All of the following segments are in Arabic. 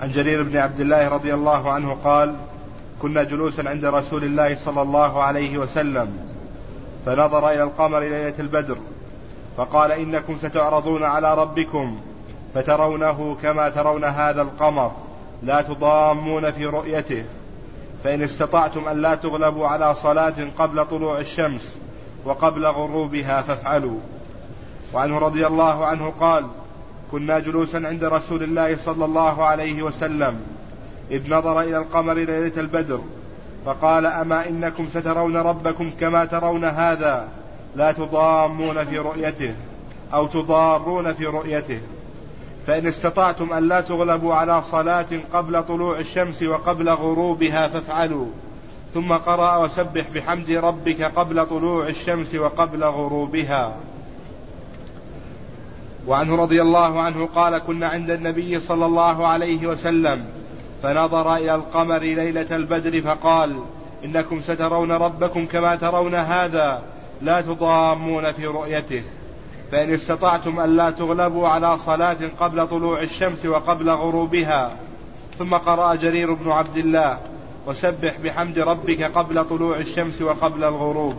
عن جرير بن عبد الله رضي الله عنه قال: كنا جلوسا عند رسول الله صلى الله عليه وسلم فنظر إلى القمر ليلة البدر فقال: إنكم ستعرضون على ربكم فترونه كما ترون هذا القمر لا تضامون في رؤيته، فإن استطعتم أن لا تغلبوا على صلاة قبل طلوع الشمس وقبل غروبها فافعلوا. وعنه رضي الله عنه قال: كنا جلوسا عند رسول الله صلى الله عليه وسلم إذ نظر إلى القمر ليلة البدر فقال: أما إنكم سترون ربكم كما ترون هذا لا تضامون في رؤيته أو تضارون في رؤيته، فإن استطعتم أن لا تغلبوا على صلاة قبل طلوع الشمس وقبل غروبها فافعلوا. ثم قرأ: وسبح بحمد ربك قبل طلوع الشمس وقبل غروبها. وعنه رضي الله عنه قال: كنا عند النبي صلى الله عليه وسلم فنظر إلى القمر ليلة البدر فقال: إنكم سترون ربكم كما ترون هذا لا تضامون في رؤيته، فإن استطعتم أن لا تغلبوا على صلاة قبل طلوع الشمس وقبل غروبها. ثم قرأ جرير بن عبد الله: وسبح بحمد ربك قبل طلوع الشمس وقبل الغروب.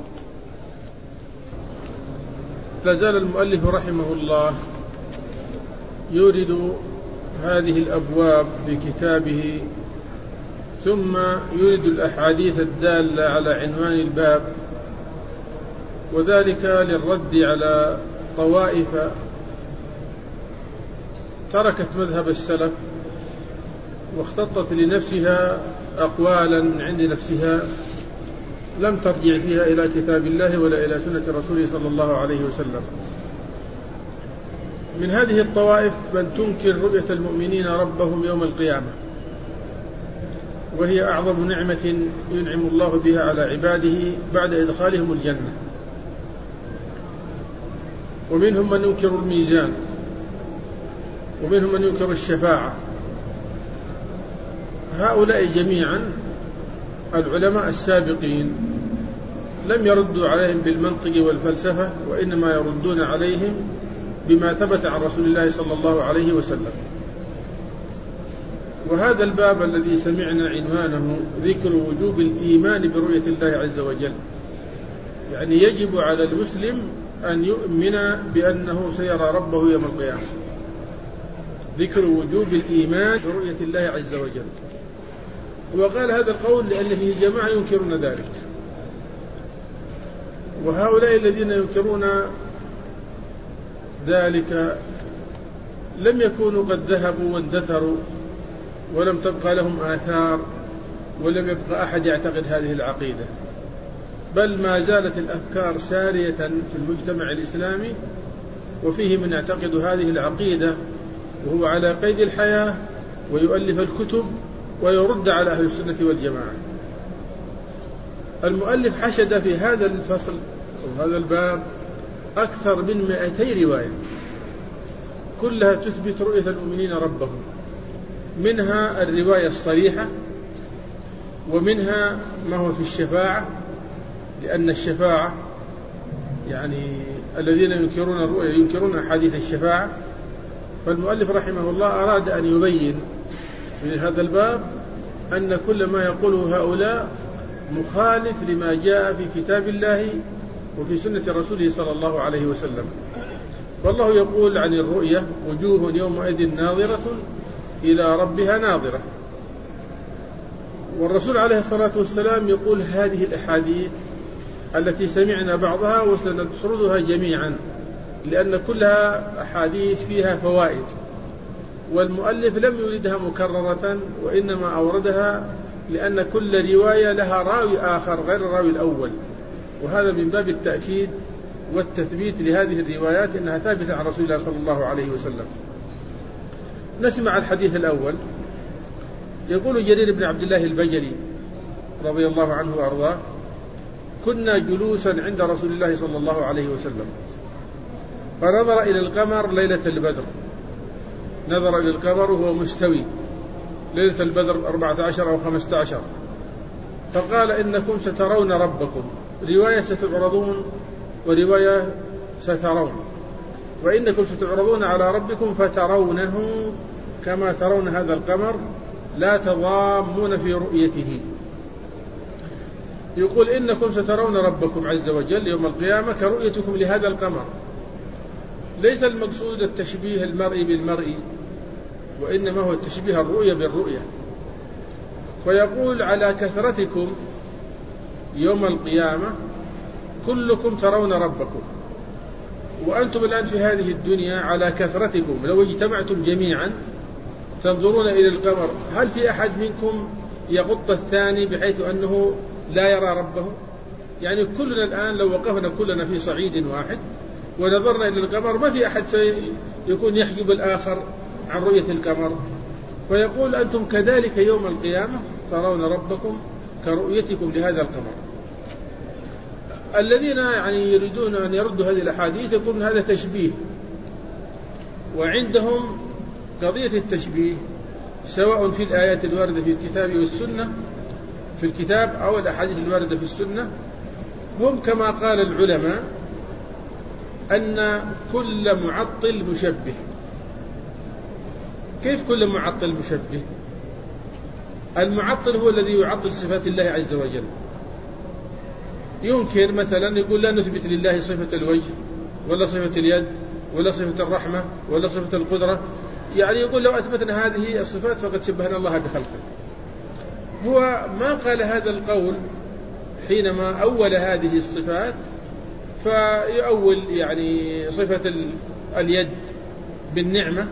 لازال المؤلف رحمه الله يورد هذه الأبواب في كتابه، ثم يورد الأحاديث الدالة على عنوان الباب، وذلك للرد على طوائف تركت مذهب السلف واختطت لنفسها أقوالا من عند نفسها لم ترجع فيها إلى كتاب الله ولا إلى سنة رسوله صلى الله عليه وسلم. من هذه الطوائف من تنكر رؤية المؤمنين ربهم يوم القيامة، وهي أعظم نعمة ينعم الله بها على عباده بعد إدخالهم الجنة. ومنهم من ينكر الميزان، ومنهم من ينكر الشفاعة. هؤلاء جميعا العلماء السابقين لم يردوا عليهم بالمنطق والفلسفة، وإنما يردون عليهم بما ثبت عن رسول الله صلى الله عليه وسلم. وهذا الباب الذي سمعنا عنوانه ذكر وجوب الإيمان برؤية الله عز وجل، يعني يجب على المسلم أن يؤمن بأنه سيرى ربه يوم القيامة. ذكر وجوب الإيمان برؤية الله عز وجل. وقال هذا القول لأن فيه جماعة ينكرون ذلك، وهؤلاء الذين ينكرون ذلك لم يكونوا قد ذهبوا واندثروا ولم تبقى لهم آثار ولم يبقى أحد يعتقد هذه العقيدة، بل ما زالت الأفكار سارية في المجتمع الإسلامي، وفيه من يعتقد هذه العقيدة وهو على قيد الحياة ويؤلف الكتب ويرد على أهل السنة والجماعة. المؤلف حشد في هذا الفصل أو هذا الباب أكثر من 200 رواية كلها تثبت رؤية المؤمنين ربهم، منها الرواية الصريحة، ومنها ما هو في الشفاعة، لأن الشفاعة يعني الذين ينكرون الرؤية ينكرون أحاديث الشفاعة. فالمؤلف رحمه الله أراد أن يبين في هذا الباب أن كل ما يقوله هؤلاء مخالف لما جاء في كتاب الله وفي سنة رسوله صلى الله عليه وسلم. والله يقول عن الرؤية: وجوه يومئذ ناظرة إلى ربها ناظرة. والرسول عليه الصلاة والسلام يقول هذه الأحاديث التي سمعنا بعضها وسنسردها جميعا، لأن كلها أحاديث فيها فوائد، والمؤلف لم يردها مكررة وإنما أوردها لأن كل رواية لها راوي آخر غير الراوي الأول، وهذا من باب التأكيد والتثبيت لهذه الروايات أنها ثابتة عن رسول الله صلى الله عليه وسلم. نسمع الحديث الأول. يقول جرير بن عبد الله البجلي رضي الله عنه وأرضاه: كنا جلوسا عند رسول الله صلى الله عليه وسلم فنظر إلى القمر ليلة البدر. نظر إلى القمر وهو مستوي ليلة البدر 14 أو 15، فقال: إنكم سترون ربكم. رواية ستعرضون ورواية سترون، وإنكم ستعرضون على ربكم فترونه كما ترون هذا القمر لا تضامون في رؤيته. يقول إنكم سترون ربكم عز وجل يوم القيامة كرؤيتكم لهذا القمر. ليس المقصود التشبيه المرئي بالمرئي، وإنما هو التشبيه الرؤية بالرؤية. فيقول على كثرتكم يوم القيامة كلكم ترون ربكم، وأنتم الآن في هذه الدنيا على كثرتكم لو اجتمعتم جميعا تنظرون إلى القمر، هل في أحد منكم يغط الثاني بحيث أنه لا يرى ربه؟ يعني كلنا الآن لو وقفنا كلنا في صعيد واحد ونظرنا إلى القمر ما في أحد يكون يحجب الآخر عن رؤية القمر. فيقول أنتم كذلك يوم القيامة ترون ربكم كرؤيتكم لهذا القمر. الذين يعني يريدون أن يردوا هذه الأحاديث يقولون هذا تشبيه، وعندهم قضية التشبيه سواء في الآيات الواردة في الكتاب والسنة في الكتاب أو الأحاديث الواردة في السنة، هم كما قال العلماء أن كل معطل مشبه. كيف كل معطل مشبه؟ المعطل هو الذي يعطل صفات الله عز وجل. يمكن مثلا يقول لا نثبت لله صفة الوجه ولا صفة اليد ولا صفة الرحمة ولا صفة القدرة، يعني يقول لو أثبتنا هذه الصفات فقد شبهنا الله بخلقه. هو ما قال هذا القول حينما أول هذه الصفات، فيؤول يعني صفة اليد بالنعمة،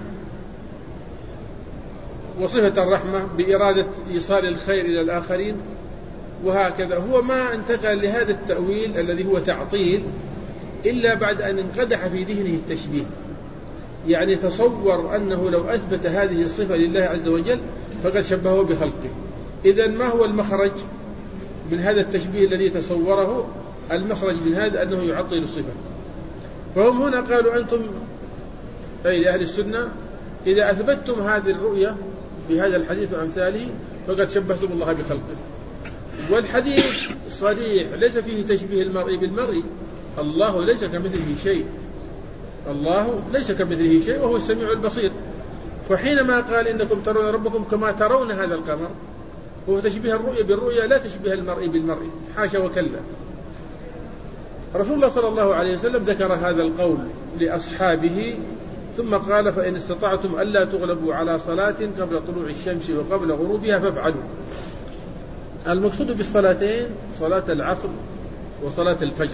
وصفة الرحمة بإرادة إيصال الخير إلى الآخرين، وهكذا. هو ما انتقل لهذا التأويل الذي هو تعطيل إلا بعد أن انقدح في ذهنه التشبيه، يعني تصور أنه لو أثبت هذه الصفة لله عز وجل فقد شبهه بخلقه. إذن ما هو المخرج من هذا التشبيه الذي تصوره؟ المخرج من هذا أنه يعطل الصفة. فهم هنا قالوا أنتم أي لأهل السنة إذا أثبتتم هذه الرؤية بهذا الحديث وأمثاله فقد شبهتم الله بخلقه. والحديث صريح ليس فيه تشبيه المرء بالمرء. الله ليس كمثله شيء، الله ليس كمثله شيء وهو السميع البصير. فحينما قال إنكم ترون ربكم كما ترون هذا القمر، هو تشبيه الرؤية بالرؤية لا تشبيه المرء بالمرء، حاشا وكلا. رسول الله صلى الله عليه وسلم ذكر هذا القول لأصحابه ثم قال فإن استطعتم ألا تغلبوا على صلاة قبل طلوع الشمس وقبل غروبها فافعلوا. المقصود بالصلاتين صلاة العصر وصلاة الفجر.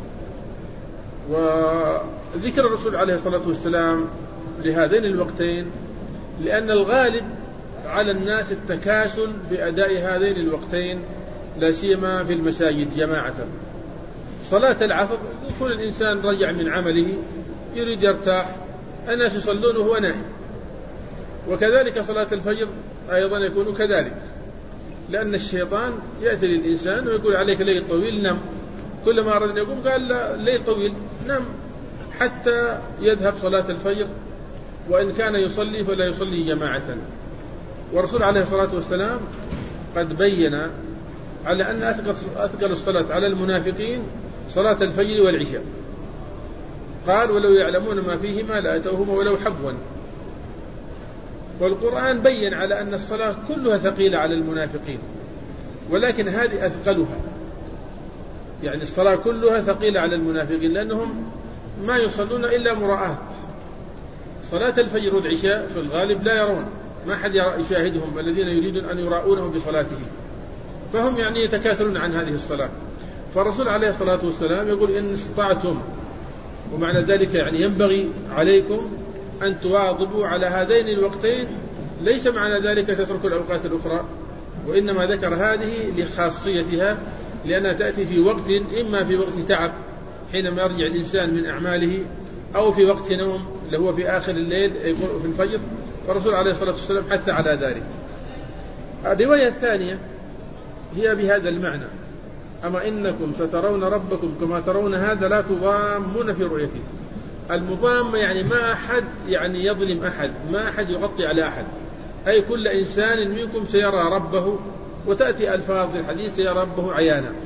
وذكر الرسول عليه الصلاة والسلام لهذين الوقتين لأن الغالب على الناس التكاسل بأداء هذين الوقتين لا سيما في المساجد جماعة. صلاة العصر يكون الإنسان رجع من عمله يريد يرتاح، الناس يصلون وهو نائم. وكذلك صلاة الفجر أيضا يكون كذلك، لأن الشيطان يأتي للإنسان ويقول عليك ليل طويل نم، كلما أراد أن يقوم قال لا ليل طويل نم، حتى يذهب صلاة الفجر، وإن كان يصلي فلا يصلي جماعة. والرسول عليه الصلاة والسلام قد بين على أن أثقل الصلاة على المنافقين صلاة الفجر والعشاء، قال ولو يعلمون ما فيهما لأتوهما ولو حبوا. والقرآن بين على أن الصلاة كلها ثقيلة على المنافقين، ولكن هذه أثقلها، يعني الصلاة كلها ثقيلة على المنافقين لأنهم ما يصلون إلا مراءات. صلاة الفجر والعشاء في الغالب لا يرون، ما حد يشاهدهم الذين يريدون أن يراؤونه بصلاتهم، فهم يعني يتكاثرون عن هذه الصلاة. فالرسول عليه الصلاة والسلام يقول إن استطعتم، ومعنى ذلك يعني ينبغي عليكم أن تواظبوا على هذين الوقتين، ليس معنى ذلك تتركوا الأوقات الأخرى، وإنما ذكر هذه لخاصيتها لأنها تأتي في وقت إما في وقت تعب حينما يرجع الإنسان من أعماله، أو في وقت نوم اللي هو في آخر الليل في الفجر، فالرسول عليه الصلاة والسلام حث على ذلك. الرواية الثانية هي بهذا المعنى: أما إنكم سترون ربكم كما ترون هذا لا تضامون في رؤيته. المضام يعني ما أحد يعني يظلم أحد، ما أحد يغطي على أحد، أي كل إنسان منكم سيرى ربه، وتأتي ألفاظ الحديث سيرى ربه عيانا.